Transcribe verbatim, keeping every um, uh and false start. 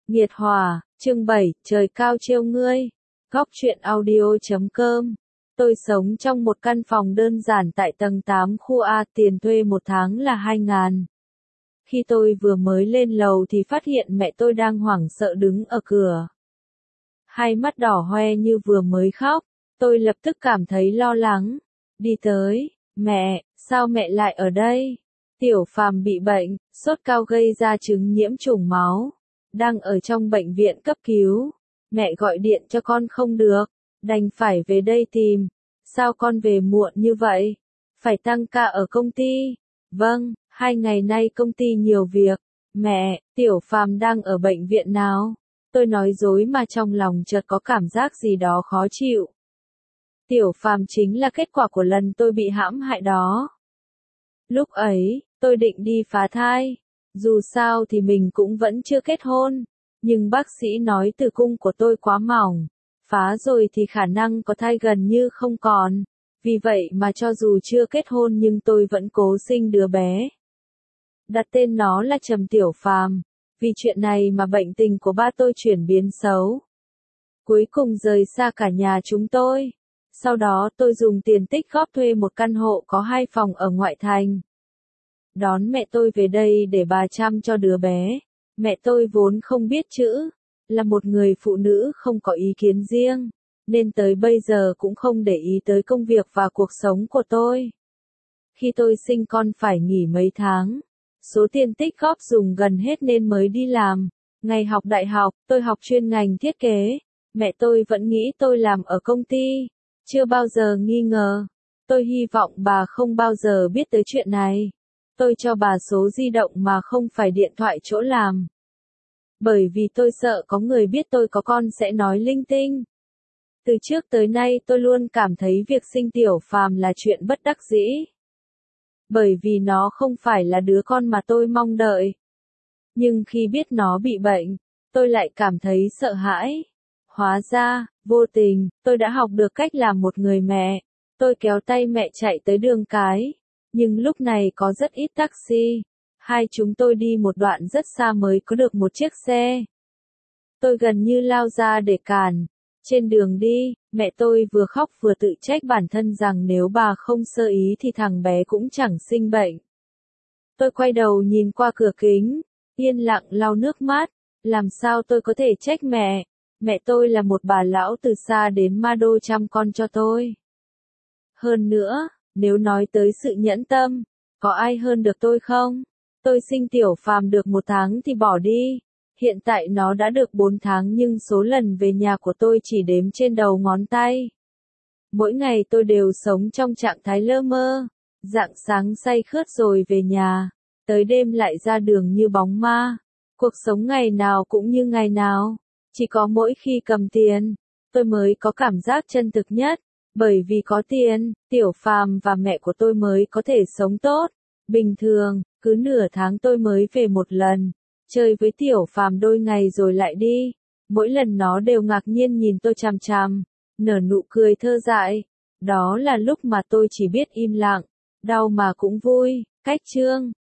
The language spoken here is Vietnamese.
Nghiệt Hòa, chương bảy, trời cao trêu ngươi. Góc truyện audio chấm com. Tôi sống trong một căn phòng đơn giản tại tầng tám khu A, tiền thuê một tháng là hai ngàn. Khi tôi vừa mới lên lầu thì phát hiện mẹ tôi đang hoảng sợ đứng ở cửa. Hai mắt đỏ hoe như vừa mới khóc, tôi lập tức cảm thấy lo lắng. Đi tới, mẹ, sao mẹ lại ở đây? Tiểu Phàm bị bệnh, sốt cao gây ra chứng nhiễm trùng máu. Đang ở trong bệnh viện cấp cứu. Mẹ gọi điện cho con không được, đành phải về đây tìm. Sao con về muộn như vậy? Phải tăng ca ở công ty. Vâng, hai ngày nay công ty nhiều việc. Mẹ, Tiểu Phàm đang ở bệnh viện nào? Tôi nói dối mà trong lòng chợt có cảm giác gì đó khó chịu. Tiểu Phàm chính là kết quả của lần tôi bị hãm hại đó. Lúc ấy, tôi định đi phá thai. Dù sao thì mình cũng vẫn chưa kết hôn, nhưng bác sĩ nói tử cung của tôi quá mỏng, phá rồi thì khả năng có thai gần như không còn. Vì vậy mà cho dù chưa kết hôn nhưng tôi vẫn cố sinh đứa bé. Đặt tên nó là Trầm Tiểu Phàm. Vì chuyện này mà bệnh tình của ba tôi chuyển biến xấu. Cuối cùng rời xa cả nhà chúng tôi. Sau đó tôi dùng tiền tích góp thuê một căn hộ có hai phòng ở ngoại thành. Đón mẹ tôi về đây để bà chăm cho đứa bé. Mẹ tôi vốn không biết chữ, là một người phụ nữ không có ý kiến riêng, nên tới bây giờ cũng không để ý tới công việc và cuộc sống của tôi. Khi tôi sinh con phải nghỉ mấy tháng, số tiền tích góp dùng gần hết nên mới đi làm. Ngày học đại học, tôi học chuyên ngành thiết kế. Mẹ tôi vẫn nghĩ tôi làm ở công ty, chưa bao giờ nghi ngờ. Tôi hy vọng bà không bao giờ biết tới chuyện này. Tôi cho bà số di động mà không phải điện thoại chỗ làm. Bởi vì tôi sợ có người biết tôi có con sẽ nói linh tinh. Từ trước tới nay tôi luôn cảm thấy việc sinh Tiểu Phàm là chuyện bất đắc dĩ. Bởi vì nó không phải là đứa con mà tôi mong đợi. Nhưng khi biết nó bị bệnh, tôi lại cảm thấy sợ hãi. Hóa ra, vô tình, tôi đã học được cách làm một người mẹ. Tôi kéo tay mẹ chạy tới đường cái. Nhưng lúc này có rất ít taxi. Hai chúng tôi đi một đoạn rất xa mới có được một chiếc xe. Tôi gần như lao ra để cản. Trên đường đi, mẹ tôi vừa khóc vừa tự trách bản thân rằng nếu bà không sơ ý thì thằng bé cũng chẳng sinh bệnh. Tôi quay đầu nhìn qua cửa kính, yên lặng lau nước mắt. Làm sao tôi có thể trách mẹ? Mẹ tôi là một bà lão từ xa đến Ma Đô chăm con cho tôi. Hơn nữa, nếu nói tới sự nhẫn tâm, có ai hơn được tôi không? Tôi sinh Tiểu Phàm được một tháng thì bỏ đi. Hiện tại nó đã được bốn tháng nhưng số lần về nhà của tôi chỉ đếm trên đầu ngón tay. Mỗi ngày tôi đều sống trong trạng thái lơ mơ. Rạng sáng say khướt rồi về nhà. Tới đêm lại ra đường như bóng ma. Cuộc sống ngày nào cũng như ngày nào. Chỉ có mỗi khi cầm tiền, tôi mới có cảm giác chân thực nhất. Bởi vì có tiền, Tiểu Phàm và mẹ của tôi mới có thể sống tốt. Bình thường, cứ nửa tháng tôi mới về một lần. Chơi với Tiểu Phàm đôi ngày rồi lại đi. Mỗi lần nó đều ngạc nhiên nhìn tôi chằm chằm, nở nụ cười thơ dại. Đó là lúc mà tôi chỉ biết im lặng, đau mà cũng vui. Cách chương